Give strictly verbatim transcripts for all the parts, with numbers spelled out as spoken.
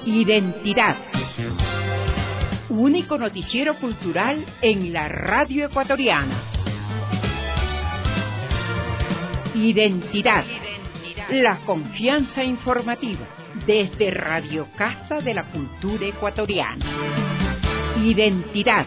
Identidad. Único noticiero cultural en la radio ecuatoriana. Identidad. La confianza informativa desde Radio Casa de la Cultura Ecuatoriana. Identidad.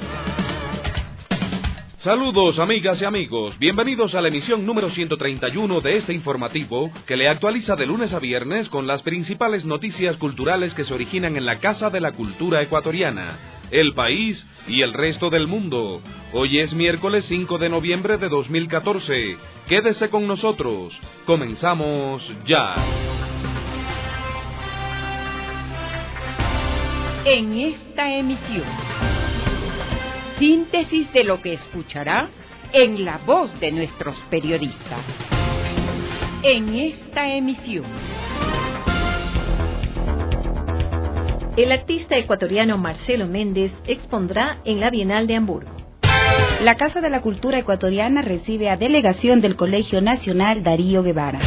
Saludos, amigas y amigos. Bienvenidos a la emisión número ciento treinta y uno de este informativo que le actualiza de lunes a viernes con las principales noticias culturales que se originan en la Casa de la Cultura Ecuatoriana, el país y el resto del mundo. Hoy es miércoles cinco de noviembre de dos mil catorce. Quédese con nosotros. Comenzamos ya. En esta emisión, síntesis de lo que escuchará en la voz de nuestros periodistas. En esta emisión, el artista ecuatoriano Marcelo Méndez expondrá en la Bienal de Hamburgo. La Casa de la Cultura Ecuatoriana recibe a delegación del Colegio Nacional Darío Guevara.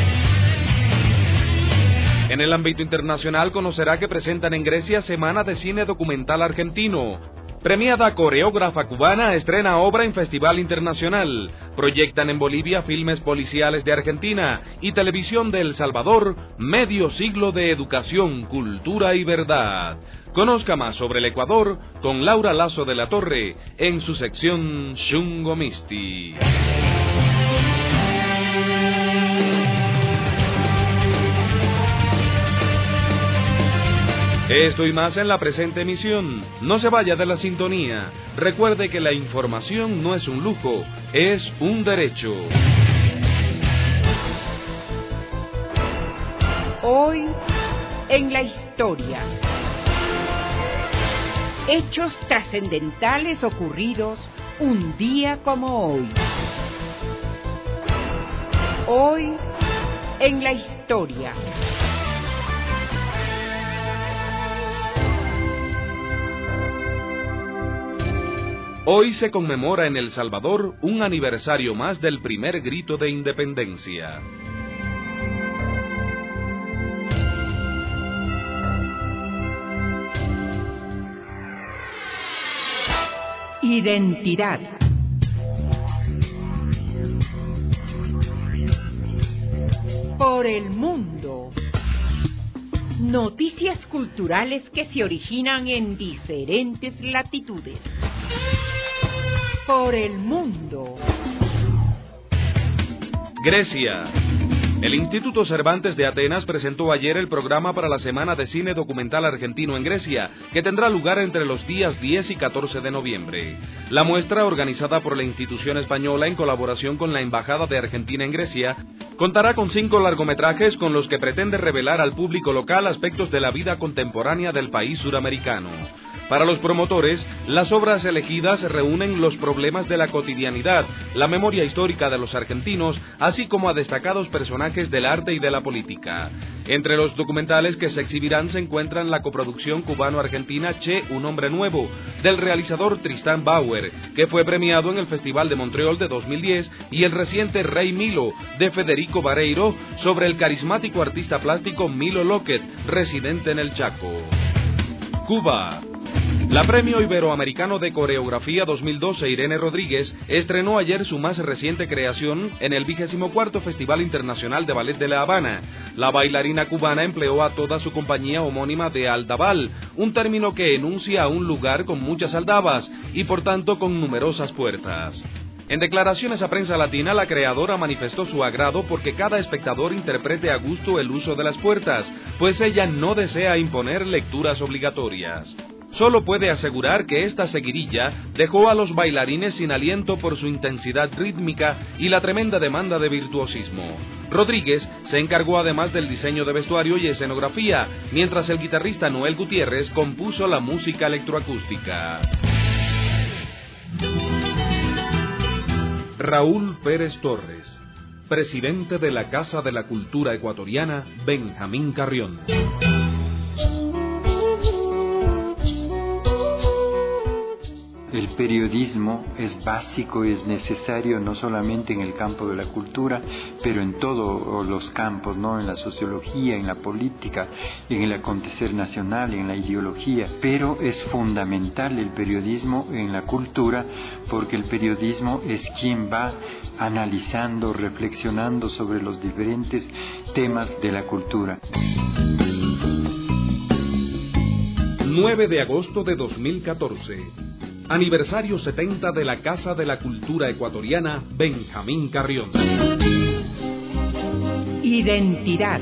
En el ámbito internacional conocerá que presentan en Grecia Semana de Cine Documental Argentino. Premiada coreógrafa cubana estrena obra en Festival Internacional. Proyectan en Bolivia filmes policiales de Argentina y Televisión de El Salvador, medio siglo de educación, cultura y verdad. Conozca más sobre el Ecuador con Laura Lazo de la Torre en su sección Xungo Misti. Esto y más en la presente emisión. No se vaya de la sintonía. Recuerde que la información no es un lujo, es un derecho. Hoy en la historia. Hechos trascendentales ocurridos un día como hoy. Hoy en la historia. Hoy se conmemora en El Salvador un aniversario más del primer grito de independencia. Identidad. Por el mundo. Noticias culturales que se originan en diferentes latitudes. Por el mundo. Grecia. El Instituto Cervantes de Atenas presentó ayer el programa para la Semana de Cine Documental Argentino en Grecia, que tendrá lugar entre los días diez y catorce de noviembre. La muestra, organizada por la institución española en colaboración con la Embajada de Argentina en Grecia, contará con cinco largometrajes con los que pretende revelar al público local aspectos de la vida contemporánea del país suramericano. Para los promotores, las obras elegidas reúnen los problemas de la cotidianidad, la memoria histórica de los argentinos, así como a destacados personajes del arte y de la política. Entre los documentales que se exhibirán se encuentran la coproducción cubano-argentina Che, un hombre nuevo, del realizador Tristan Bauer, que fue premiado en el Festival de Montreal de dos mil diez, y el reciente Rey Milo, de Federico Vareiro, sobre el carismático artista plástico Milo Lockett, residente en el Chaco. Cuba. La Premio Iberoamericano de Coreografía dos mil doce Irene Rodríguez estrenó ayer su más reciente creación en el vigésimo cuarto Festival Internacional de Ballet de La Habana. La bailarina cubana empleó a toda su compañía homónima de aldaval, un término que enuncia a un lugar con muchas aldabas y por tanto con numerosas puertas. En declaraciones a Prensa Latina, la creadora manifestó su agrado porque cada espectador interprete a gusto el uso de las puertas, pues ella no desea imponer lecturas obligatorias. Solo puede asegurar que esta seguidilla dejó a los bailarines sin aliento por su intensidad rítmica y la tremenda demanda de virtuosismo. Rodríguez se encargó además del diseño de vestuario y escenografía, mientras el guitarrista Noel Gutiérrez compuso la música electroacústica. Raúl Pérez Torres, presidente de la Casa de la Cultura Ecuatoriana, Benjamín Carrión. El periodismo es básico, es necesario no solamente en el campo de la cultura, pero en todos los campos, ¿no? En la sociología, en la política, en el acontecer nacional, en la ideología. Pero es fundamental el periodismo en la cultura, porque el periodismo es quien va analizando, reflexionando sobre los diferentes temas de la cultura. nueve de agosto de dos mil catorce. Aniversario setenta de la Casa de la Cultura Ecuatoriana Benjamín Carrión. Identidad.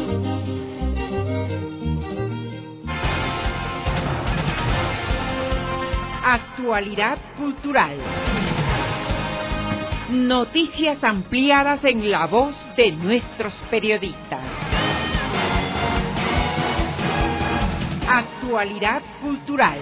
Actualidad cultural. Noticias ampliadas en la voz de nuestros periodistas. Actualidad cultural.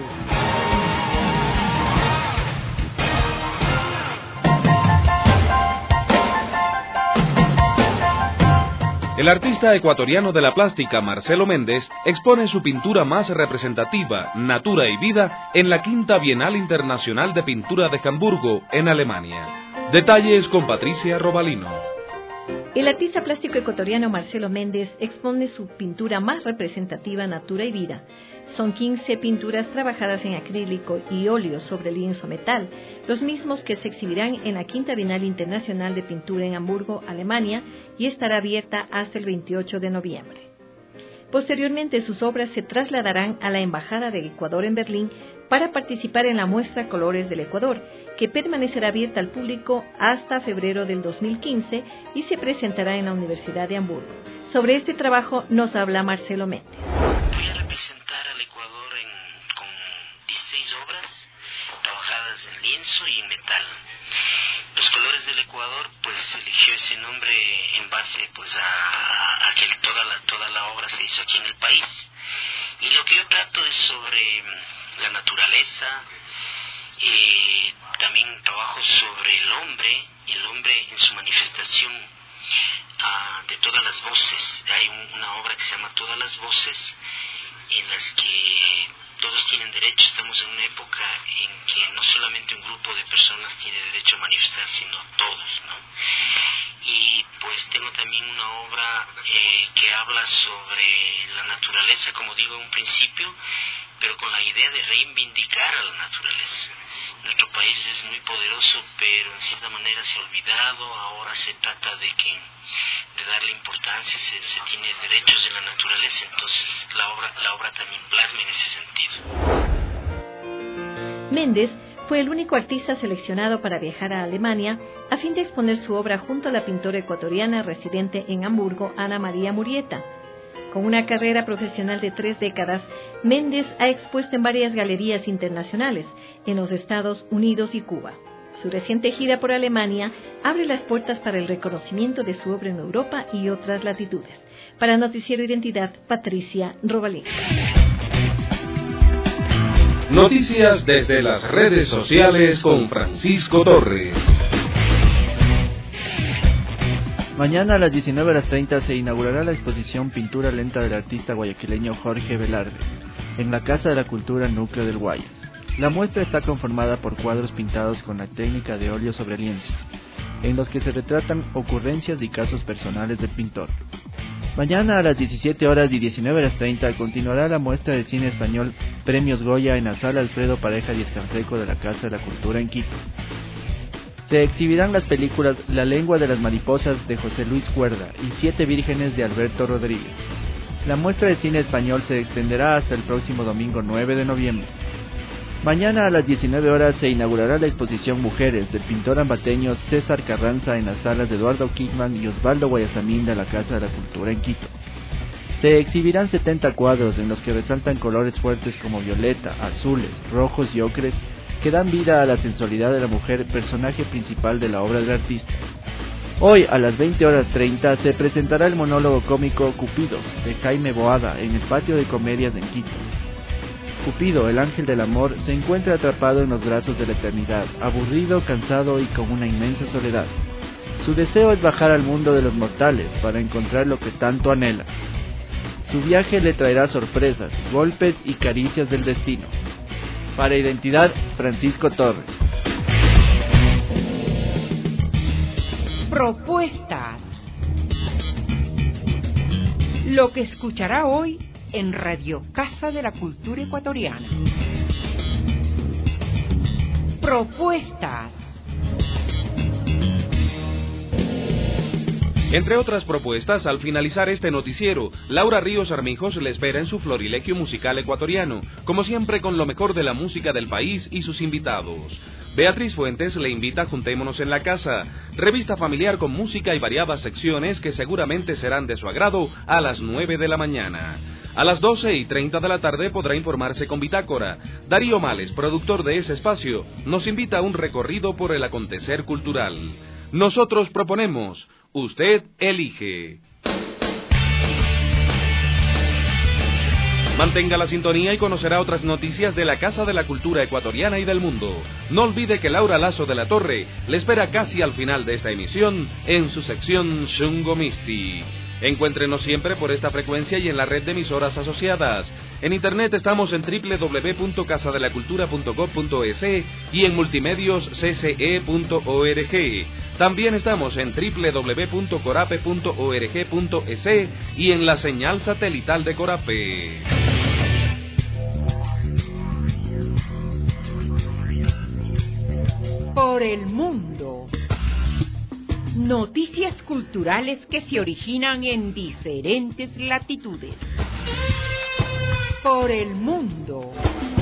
El artista ecuatoriano de la plástica Marcelo Méndez expone su pintura más representativa, Natura y Vida, en la Quinta Bienal Internacional de Pintura de Hamburgo, en Alemania. Detalles con Patricia Robalino. El artista plástico ecuatoriano Marcelo Méndez expone su pintura más representativa, Natura y Vida. Son quince pinturas trabajadas en acrílico y óleo sobre lienzo metal, los mismos que se exhibirán en la Quinta Bienal Internacional de Pintura en Hamburgo, Alemania, y estará abierta hasta el veintiocho de noviembre. Posteriormente, sus obras se trasladarán a la Embajada de Ecuador en Berlín para participar en la muestra Colores del Ecuador, que permanecerá abierta al público hasta febrero del dos mil quince y se presentará en la Universidad de Hamburgo. Sobre este trabajo nos habla Marcelo Méndez. Voy a representar al Ecuador en, con dieciséis obras trabajadas en lienzo y en metal. Los Colores del Ecuador, pues se eligió ese nombre en base pues a, a que toda la, toda la obra se hizo aquí en el país. Y lo que yo trato es sobre la naturaleza, eh, también trabajo sobre el hombre, el hombre en su manifestación uh, de todas las voces. Hay un, una obra que se llama Todas las Voces, en las que todos tienen derecho. Estamos en una época en que no solamente un grupo de personas tiene derecho a manifestar, sino todos, ¿no? Y pues tengo también una obra eh, que habla sobre la naturaleza, como digo en un principio, pero con la idea de reivindicar a la naturaleza. Nuestro país es muy poderoso, pero en cierta manera se ha olvidado. Ahora se trata de que de darle importancia, se, se tiene derechos de la naturaleza, entonces la obra, la obra también plasma en ese sentido. Méndez fue el único artista seleccionado para viajar a Alemania a fin de exponer su obra junto a la pintora ecuatoriana residente en Hamburgo, Ana María Murrieta. Con una carrera profesional de tres décadas, Méndez ha expuesto en varias galerías internacionales, en los Estados Unidos y Cuba. Su reciente gira por Alemania abre las puertas para el reconocimiento de su obra en Europa y otras latitudes. Para Noticiero Identidad, Patricia Robalín. Noticias desde las redes sociales con Francisco Torres. Mañana a las diecinueve horas treinta se inaugurará la exposición Pintura Lenta del artista guayaquileño Jorge Velarde, en la Casa de la Cultura Núcleo del Guayas. La muestra está conformada por cuadros pintados con la técnica de óleo sobre lienzo, en los que se retratan ocurrencias y casos personales del pintor. Mañana a las diecisiete horas y diecinueve horas treinta continuará la muestra de cine español Premios Goya en la Sala Alfredo Pareja Díez Canseco de la Casa de la Cultura en Quito. Se exhibirán las películas La lengua de las mariposas de José Luis Cuerda y Siete vírgenes de Alberto Rodríguez. La muestra de cine español se extenderá hasta el próximo domingo nueve de noviembre. Mañana a las diecinueve horas se inaugurará la exposición Mujeres del pintor ambateño César Carranza en las salas de Eduardo Kickman y Osvaldo Guayasamín de la Casa de la Cultura en Quito. Se exhibirán setenta cuadros en los que resaltan colores fuertes como violeta, azules, rojos y ocres que dan vida a la sensualidad de la mujer, personaje principal de la obra del artista. Hoy a las veinte horas treinta se presentará el monólogo cómico Cupidos de Jaime Boada en el Patio de Comedias en Quito. Cupido, el ángel del amor, se encuentra atrapado en los brazos de la eternidad, aburrido, cansado y con una inmensa soledad. Su deseo es bajar al mundo de los mortales para encontrar lo que tanto anhela. Su viaje le traerá sorpresas, golpes y caricias del destino. Para Identidad, Francisco Torres. Propuestas. Lo que escuchará hoy en Radio Casa de la Cultura Ecuatoriana. Propuestas. Entre otras propuestas, al finalizar este noticiero, Laura Ríos Armijos le espera en su florilegio musical ecuatoriano, como siempre con lo mejor de la música del país y sus invitados. Beatriz Fuentes le invita a Juntémonos en la Casa, revista familiar con música y variadas secciones que seguramente serán de su agrado a las nueve de la mañana. A las doce y treinta de la tarde podrá informarse con Bitácora. Darío Males, productor de ese espacio, nos invita a un recorrido por el acontecer cultural. Nosotros proponemos, usted elige. Mantenga la sintonía y conocerá otras noticias de la Casa de la Cultura Ecuatoriana y del mundo. No olvide que Laura Lazo de la Torre le espera casi al final de esta emisión en su sección Shungo Misti. Encuéntrenos siempre por esta frecuencia y en la red de emisoras asociadas. En internet estamos en doble u doble u doble u punto casa de la cultura punto gob punto es y en multimedios c c e punto org. También estamos en doble u doble u doble u punto corape punto org punto es y en la señal satelital de Corape. Por el mundo. Noticias culturales que se originan en diferentes latitudes. Por el mundo.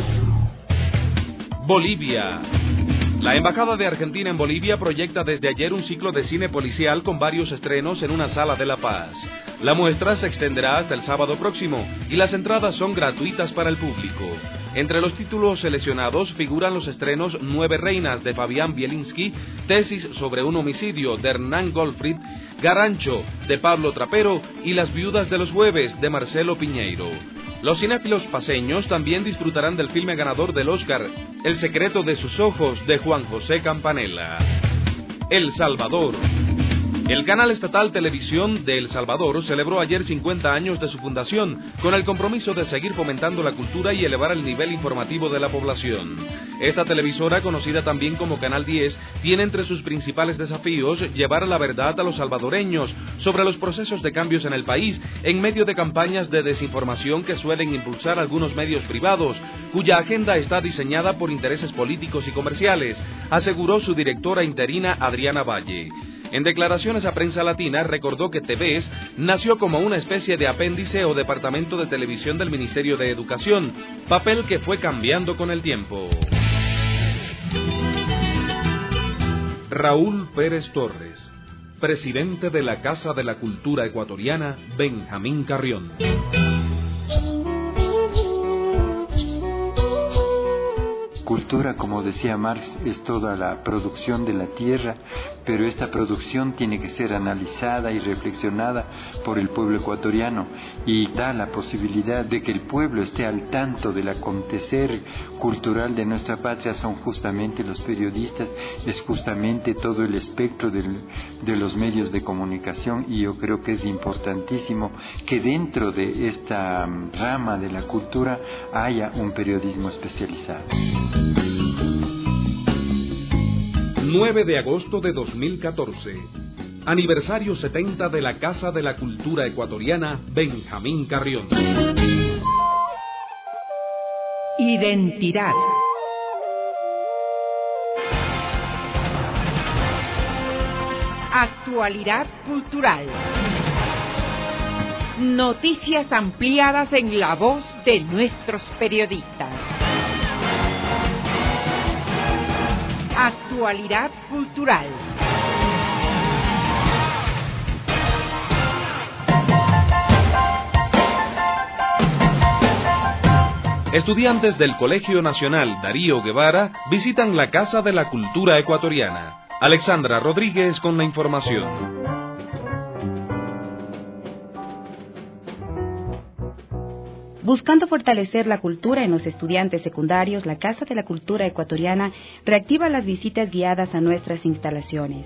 Bolivia. La Embajada de Argentina en Bolivia proyecta desde ayer un ciclo de cine policial con varios estrenos en una sala de La Paz. La muestra se extenderá hasta el sábado próximo y las entradas son gratuitas para el público. Entre los títulos seleccionados figuran los estrenos Nueve Reinas de Fabián Bielinski, Tesis sobre un homicidio de Hernán Goldfried, Garancho de Pablo Trapero y Las Viudas de los Jueves de Marcelo Piñeiro. Los cinéfilos paceños también disfrutarán del filme ganador del Oscar, El secreto de sus ojos, de Juan José Campanella. El Salvador. El canal estatal Televisión de El Salvador celebró ayer cincuenta años de su fundación, con el compromiso de seguir fomentando la cultura y elevar el nivel informativo de la población. Esta televisora, conocida también como Canal diez, tiene entre sus principales desafíos llevar la verdad a los salvadoreños sobre los procesos de cambios en el país, en medio de campañas de desinformación que suelen impulsar algunos medios privados, cuya agenda está diseñada por intereses políticos y comerciales, aseguró su directora interina Adriana Valle. En declaraciones a Prensa Latina recordó que T V E S nació como una especie de apéndice o departamento de televisión del Ministerio de Educación, papel que fue cambiando con el tiempo. Raúl Pérez Torres, presidente de la Casa de la Cultura Ecuatoriana, Benjamín Carrión. Cultura, como decía Marx, es toda la producción de la tierra, pero esta producción tiene que ser analizada y reflexionada por el pueblo ecuatoriano y da la posibilidad de que el pueblo esté al tanto del acontecer cultural de nuestra patria. Son justamente los periodistas, es justamente todo el espectro del, de los medios de comunicación, y yo creo que es importantísimo que dentro de esta rama de la cultura haya un periodismo especializado. nueve de agosto de dos mil catorce. Aniversario setenta de la Casa de la Cultura Ecuatoriana, Benjamín Carrión. Identidad. Actualidad cultural. Noticias ampliadas en la voz de nuestros periodistas. Actualidad cultural. Estudiantes del Colegio Nacional Darío Guevara visitan la Casa de la Cultura Ecuatoriana. Alexandra Rodríguez con la información. Buscando fortalecer la cultura en los estudiantes secundarios, la Casa de la Cultura Ecuatoriana reactiva las visitas guiadas a nuestras instalaciones.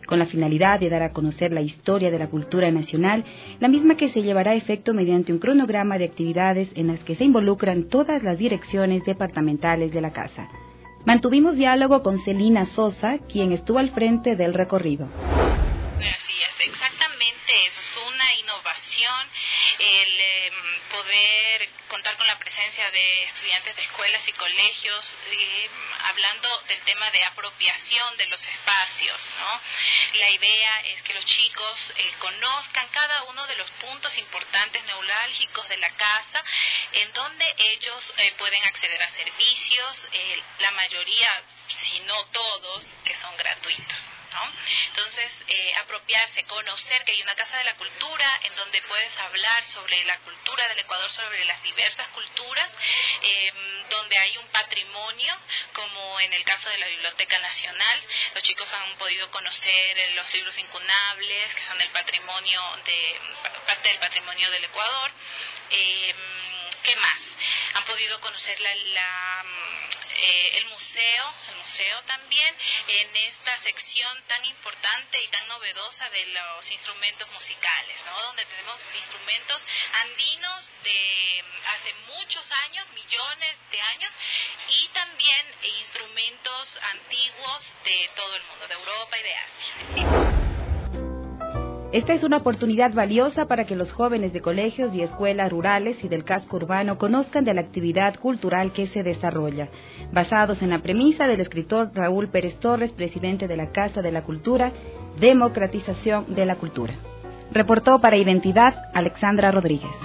con la finalidad de dar a conocer la historia de la cultura nacional, la misma que se llevará a efecto mediante un cronograma de actividades en las que se involucran todas las direcciones departamentales de la Casa. Mantuvimos diálogo con Celina Sosa, quien estuvo al frente del recorrido. Así es, exactamente, eso es una innovación, el eh, poder contar con la presencia de estudiantes de escuelas y colegios, eh, hablando del tema de apropiación de los espacios, ¿no? La idea es que los chicos eh, conozcan cada uno de los puntos importantes neurálgicos de la casa, en donde ellos eh, pueden acceder a servicios, eh, la mayoría, si no todos, que son gratuitos, ¿no? Entonces, eh, apropiarse, conocer que hay una Casa de la Cultura en donde puedes hablar sobre la cultura del Ecuador, sobre las diversas culturas, eh, donde hay un patrimonio, como en el caso de la Biblioteca Nacional. Los chicos han podido conocer los libros incunables, que son el patrimonio de parte del patrimonio del Ecuador. Eh, ¿Qué más? Han podido conocer la, la, eh, el museo, el museo también, en esta sección tan importante y tan novedosa de los instrumentos musicales, ¿no? Donde tenemos instrumentos andinos de hace muchos años, millones de años, y también instrumentos antiguos de todo el mundo, de Europa y de Asia. Esta es una oportunidad valiosa para que los jóvenes de colegios y escuelas rurales y del casco urbano conozcan de la actividad cultural que se desarrolla, basados en la premisa del escritor Raúl Pérez Torres, presidente de la Casa de la Cultura, democratización de la cultura. Reportó para Identidad Alexandra Rodríguez.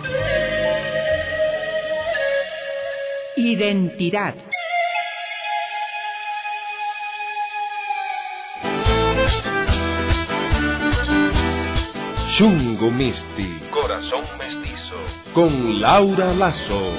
Identidad. Chungo Misti, Corazón Mestizo, con Laura Lazo.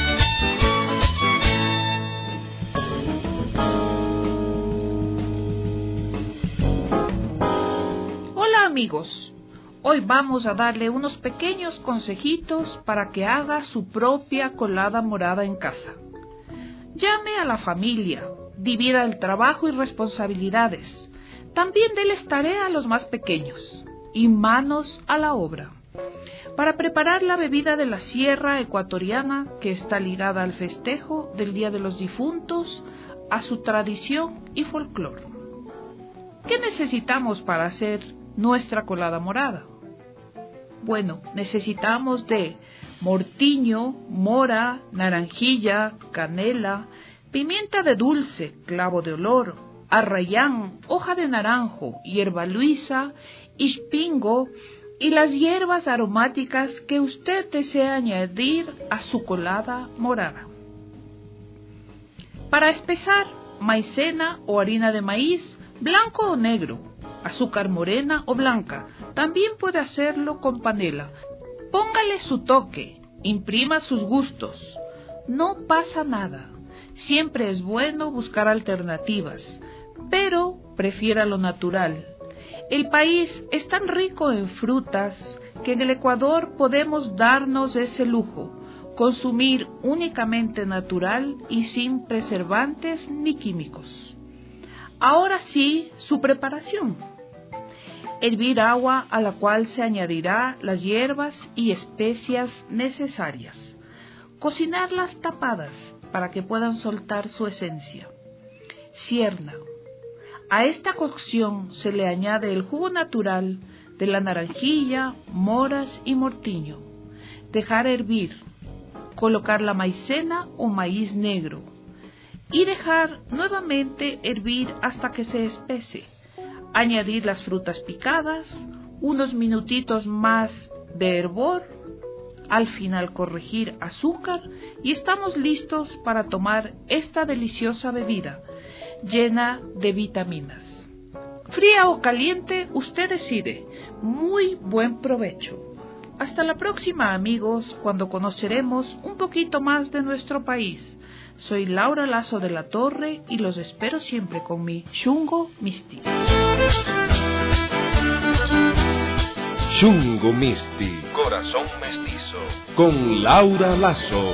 Hola amigos, hoy vamos a darle unos pequeños consejitos para que haga su propia colada morada en casa. Llame a la familia, divida el trabajo y responsabilidades, también déles tarea a los más pequeños. Y manos a la obra, para preparar la bebida de la sierra ecuatoriana que está ligada al festejo del Día de los Difuntos, a su tradición y folclore. ¿Qué necesitamos para hacer nuestra colada morada? Bueno, necesitamos de mortiño, mora, naranjilla, canela, pimienta de dulce, clavo de olor, arrayán, hoja de naranjo, hierba luisa, ispingo y las hierbas aromáticas que usted desea añadir a su colada morada. Para espesar, maicena o harina de maíz, blanco o negro, azúcar morena o blanca, también puede hacerlo con panela. Póngale su toque, imprima sus gustos, no pasa nada. Siempre es bueno buscar alternativas, pero prefiera lo natural. El país es tan rico en frutas que en el Ecuador podemos darnos ese lujo, consumir únicamente natural y sin preservantes ni químicos. Ahora sí, su preparación. Hervir agua a la cual se añadirá las hierbas y especias necesarias. Cocinarlas tapadas para que puedan soltar su esencia. Cierna. A esta cocción se le añade el jugo natural de la naranjilla, moras y mortiño. Dejar hervir. Colocar la maicena o maíz negro. Y dejar nuevamente hervir hasta que se espese. Añadir las frutas picadas, unos minutitos más de hervor. Al final corregir azúcar y estamos listos para tomar esta deliciosa bebida llena de vitaminas. Fría o caliente, usted decide. Muy buen provecho. Hasta la próxima, amigos, cuando conoceremos un poquito más de nuestro país. Soy Laura Lazo de la Torre y los espero siempre con mi Chungo Misti. Chungo Misti, Corazón Mestizo, con Laura Lazo.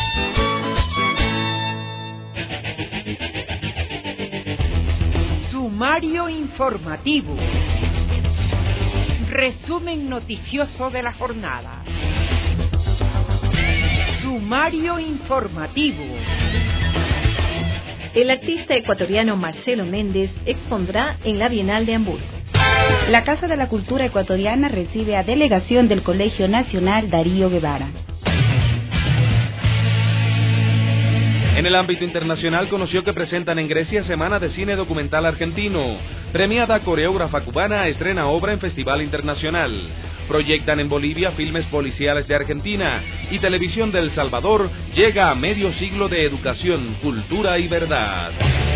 Su Sumario informativo. Resumen noticioso de la jornada. Sumario informativo. El artista ecuatoriano Marcelo Méndez expondrá en la Bienal de Hamburgo. La Casa de la Cultura Ecuatoriana recibe a delegación del Colegio Nacional Darío Guevara. En el ámbito internacional conoció que presentan en Grecia Semana de Cine Documental Argentino. Premiada coreógrafa cubana estrena obra en Festival Internacional. Proyectan en Bolivia filmes policiales de Argentina. Y Televisión de El Salvador llega a medio siglo de educación, cultura y verdad.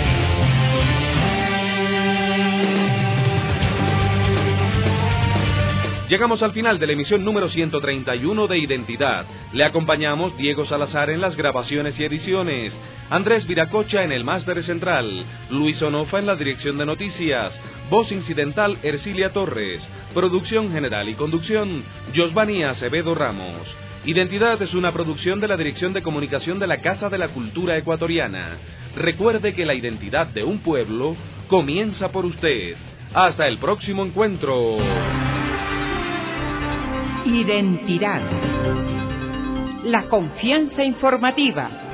Llegamos al final de la emisión número ciento treinta y uno de Identidad. Le acompañamos Diego Salazar en las grabaciones y ediciones, Andrés Viracocha en el máster central, Luis Onofa en la dirección de noticias, voz incidental Ercilia Torres, producción general y conducción Josvani Acevedo Ramos. Identidad es una producción de la Dirección de Comunicación de la Casa de la Cultura Ecuatoriana. Recuerde que la identidad de un pueblo comienza por usted. Hasta el próximo encuentro. Identidad. La confianza informativa.